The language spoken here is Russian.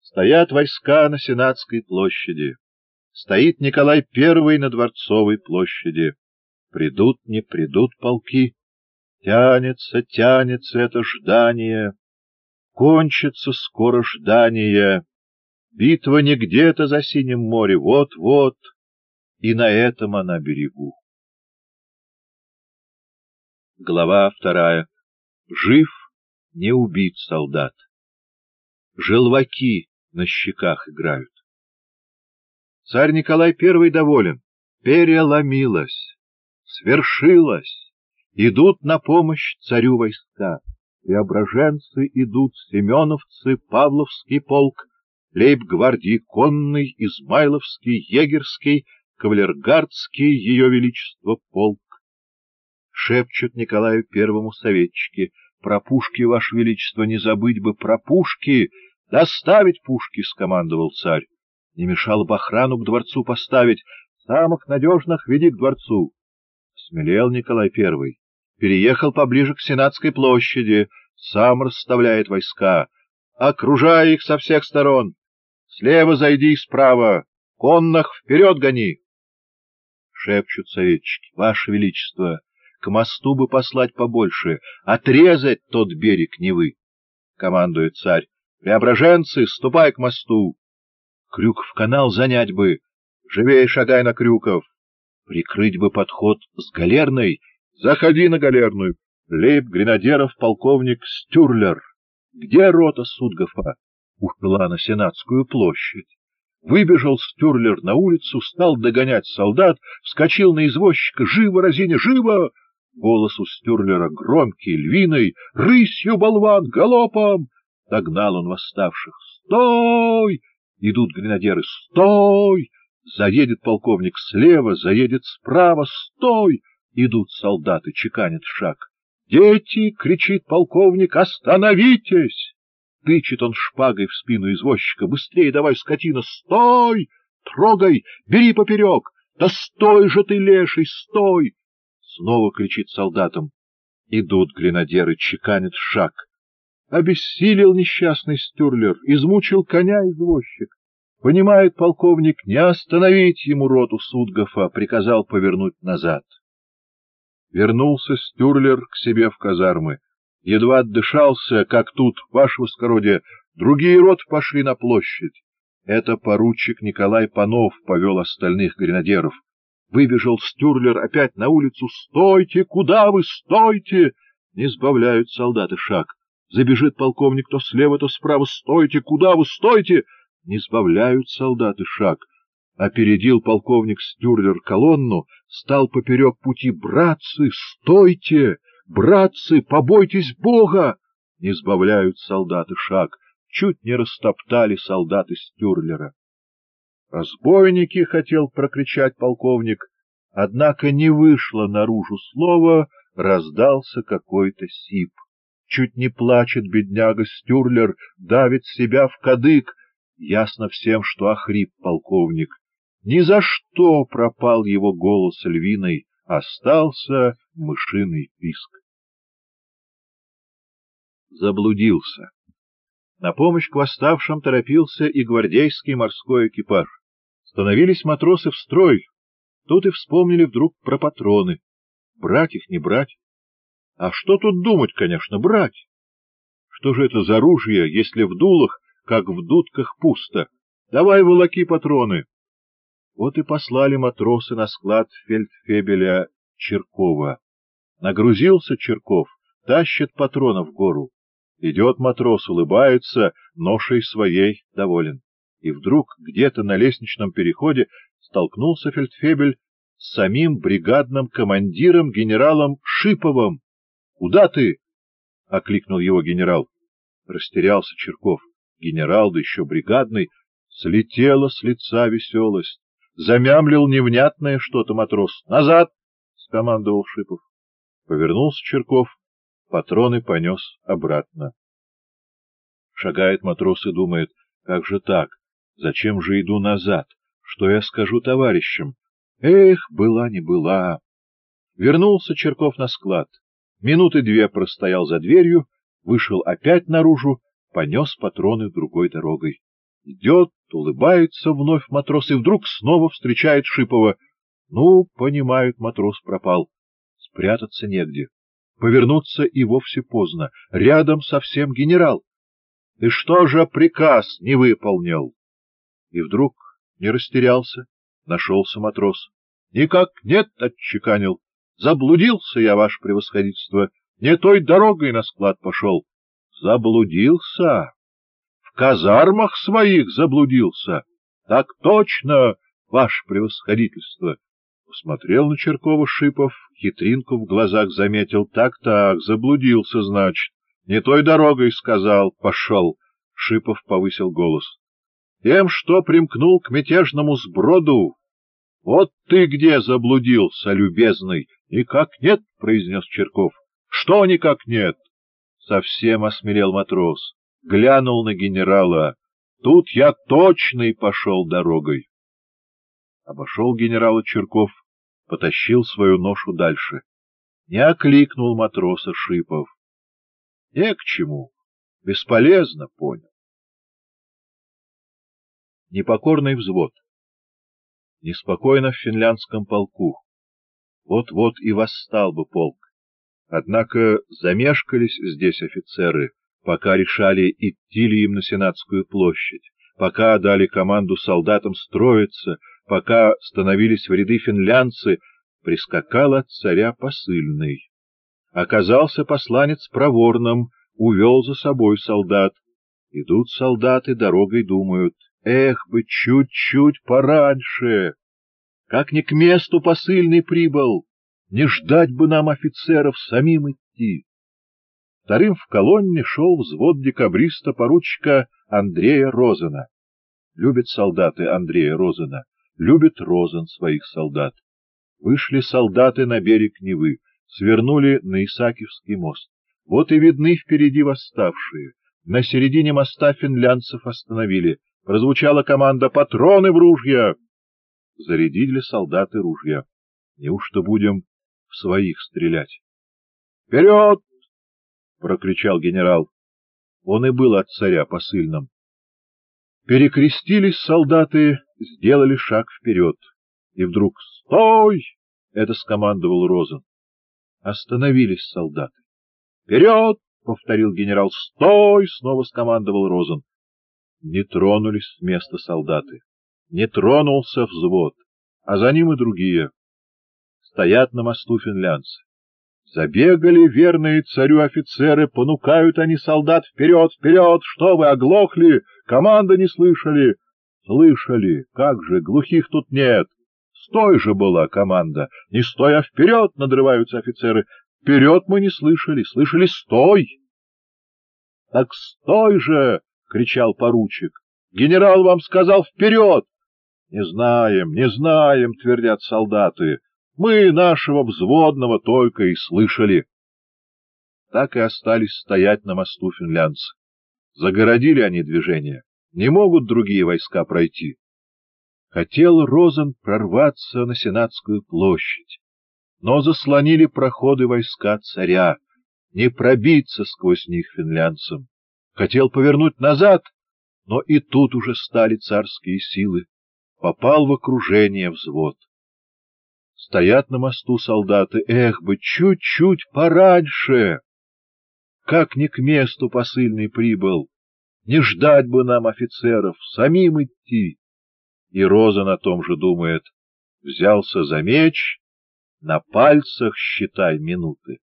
Стоят войска на Сенатской площади. Стоит Николай I на Дворцовой площади. Придут, не придут полки. Тянется, тянется это ждание. Кончится скоро ждание. Битва не где-то за синим морем, вот-вот, и на этом она берегу. Глава 2. Жив, не убит солдат. Желваки на щеках играют. Царь Николай I доволен. Переломилось, свершилось. Идут на помощь царю войска. Преображенцы идут, семеновцы, Павловский полк, лейб-гвардии конный, Измайловский, егерский, кавалергардский, ее величество полк. Шепчут Николаю Первому советчики: про пушки, ваше величество, не забыть бы, про пушки. Доставить пушки, скомандовал царь. Не мешало бы охрану к дворцу поставить, самых надежных веди к дворцу. Смелел Николай I, переехал поближе к Сенатской площади, сам расставляет войска. Окружай их со всех сторон. Слева зайди и справа. Конных вперед гони. Шепчут советчики: ваше величество, к мосту бы послать побольше, отрезать тот берег Невы. Командует царь: преображенцы, ступай к мосту. Крюков канал занять бы, живей шагай на Крюков. Прикрыть бы подход с галерной, заходи на галерную. Лейб-гренадеров полковник Стюрлер. Где рота Судгофа? Ушла на Сенатскую площадь. Выбежал Стюрлер на улицу, стал догонять солдат, вскочил на извозчика: живо, разиня, живо! Голос у Стюрлера громкий, львиный: рысью, болван, галопом! Догнал он восставших. Стой! Идут гренадеры. Стой! Заедет полковник слева, заедет справа. Стой! Идут солдаты, чеканят шаг. Дети! Кричит полковник: остановитесь! Тычет он шпагой в спину извозчика: быстрее давай, скотина! Стой! Трогай! Бери поперек! Да стой же ты, леший, стой! Снова кричит солдатам. Идут гренадеры, чеканят шаг. Обессилел несчастный Стюрлер, измучил коня извозчик. Понимает полковник, не остановить ему роту Судгофа, приказал повернуть назад. Вернулся Стюрлер к себе в казармы. Едва отдышался, как тут, ваше воскородие, другие роты пошли на площадь. Это поручик Николай Панов повел остальных гренадеров. Выбежал Стюрлер опять на улицу. «Стойте! Куда вы? Стойте!» Не сбавляют солдаты шаг. Забежит полковник то слева, то справа. «Стойте! Куда вы? Стойте!» Не сбавляют солдаты шаг. Опередил полковник Стюрлер колонну, стал поперек пути. «Братцы, стойте! Братцы, побойтесь Бога!» Не сбавляют солдаты шаг. Чуть не растоптали солдаты Стюрлера. «Разбойники!» — хотел прокричать полковник, однако не вышло наружу слова, раздался какой-то сип. Чуть не плачет бедняга Стюрлер, давит себя в кадык. Ясно всем, что охрип полковник. Ни за что пропал его голос львиный, остался мышиный писк. Заблудился. На помощь к восставшим торопился и гвардейский морской экипаж. Становились матросы в строй. Тут и вспомнили вдруг про патроны. Брать их, не брать? А что тут думать, конечно, брать. Что же это за ружье, если в дулах, как в дудках, пусто? Давай волоки патроны. Вот и послали матросы на склад фельдфебеля Чиркова. Нагрузился Чирков, тащит патронов в гору. Идет матрос, улыбается, ношей своей доволен. И вдруг где-то на лестничном переходе столкнулся фельдфебель с самим бригадным командиром генералом Шиповым. — Куда ты? — окликнул его генерал. Растерялся Чирков. Генерал, да еще бригадный. Слетела с лица веселость. Замямлил невнятное что-то матрос. — Назад! — скомандовал Шипов. Повернулся Чирков, патроны понес обратно. Шагает матрос и думает: как же так? Зачем же иду назад? Что я скажу товарищам? Эх, была не была. Вернулся Чирков на склад. Минуты две простоял за дверью, вышел опять наружу, понес патроны другой дорогой. Идет, улыбается вновь матрос, и вдруг снова встречает Шипова. Ну, понимают, матрос пропал. Спрятаться негде. Повернуться и вовсе поздно. Рядом совсем генерал. Ты что же приказ не выполнил? И вдруг не растерялся. Нашелся матрос. Никак нет, отчеканил. Заблудился я, ваше превосходительство. Не той дорогой на склад пошел. Заблудился? В казармах своих заблудился? Так точно, ваше превосходительство. Посмотрел на Черкова Шипов, хитринку в глазах заметил. Так, заблудился, значит. Не той дорогой, сказал, пошел. Шипов повысил голос. Тем, что примкнул к мятежному сброду. Вот ты где заблудился, любезный. Никак нет, произнес Черков. Что никак нет? Совсем осмелел матрос. Глянул на генерала. Тут я точный пошел дорогой. Обошел генерала Черков, потащил свою ношу дальше. Не окликнул матроса Шипов. Не к чему. Бесполезно, понял. Непокорный взвод. Неспокойно в финляндском полку. Вот-вот и восстал бы полк. Однако замешкались здесь офицеры, пока решали, идти ли им на Сенатскую площадь, пока дали команду солдатам строиться, пока становились в ряды финлянцы, прискакал от царя посыльный. Оказался посланец проворным, увел за собой солдат. Идут солдаты, дорогой думают, эх бы, чуть-чуть пораньше! Как не к месту посыльный прибыл, не ждать бы нам офицеров, самим идти. Вторым в колонне шел взвод декабриста-поручика Андрея Розена. Любят солдаты Андрея Розена, любит Розен своих солдат. Вышли солдаты на берег Невы, свернули на Исаакиевский мост. Вот и видны впереди восставшие. На середине моста финлянцев остановили. Прозвучала команда «Патроны в ружья!» Зарядили солдаты ружья. Неужто будем в своих стрелять? «Вперед!» — прокричал генерал. Он и был от царя посыльным. Перекрестились солдаты, сделали шаг вперед. И вдруг «Стой!» — это скомандовал Розен. Остановились солдаты. «Вперед!» — повторил генерал. «Стой!» — снова скомандовал Розен. Не тронулись с места солдаты. Не тронулся взвод, а за ним и другие. Стоят на мосту финлянцы. Забегали верные царю офицеры, понукают они солдат вперед, вперед, что вы, оглохли, команды не слышали? Слышали, как же, глухих тут нет. Стой же была команда, не стой, а вперед, надрываются офицеры. Вперед мы не слышали, слышали стой. Так стой же, кричал поручик, генерал вам сказал вперед. Не знаем, твердят солдаты. Мы нашего взводного только и слышали. Так и остались стоять на мосту финлянцы. Загородили они движение. Не могут другие войска пройти. Хотел Розен прорваться на Сенатскую площадь, но заслонили проходы войска царя, не пробиться сквозь них финлянцам. Хотел повернуть назад, но и тут уже стали царские силы. Попал в окружение взвод. Стоят на мосту солдаты, эх бы, чуть-чуть пораньше! Как не к месту посыльный прибыл, не ждать бы нам офицеров, самим идти. И Розен о том же думает, взялся за меч, на пальцах считай минуты.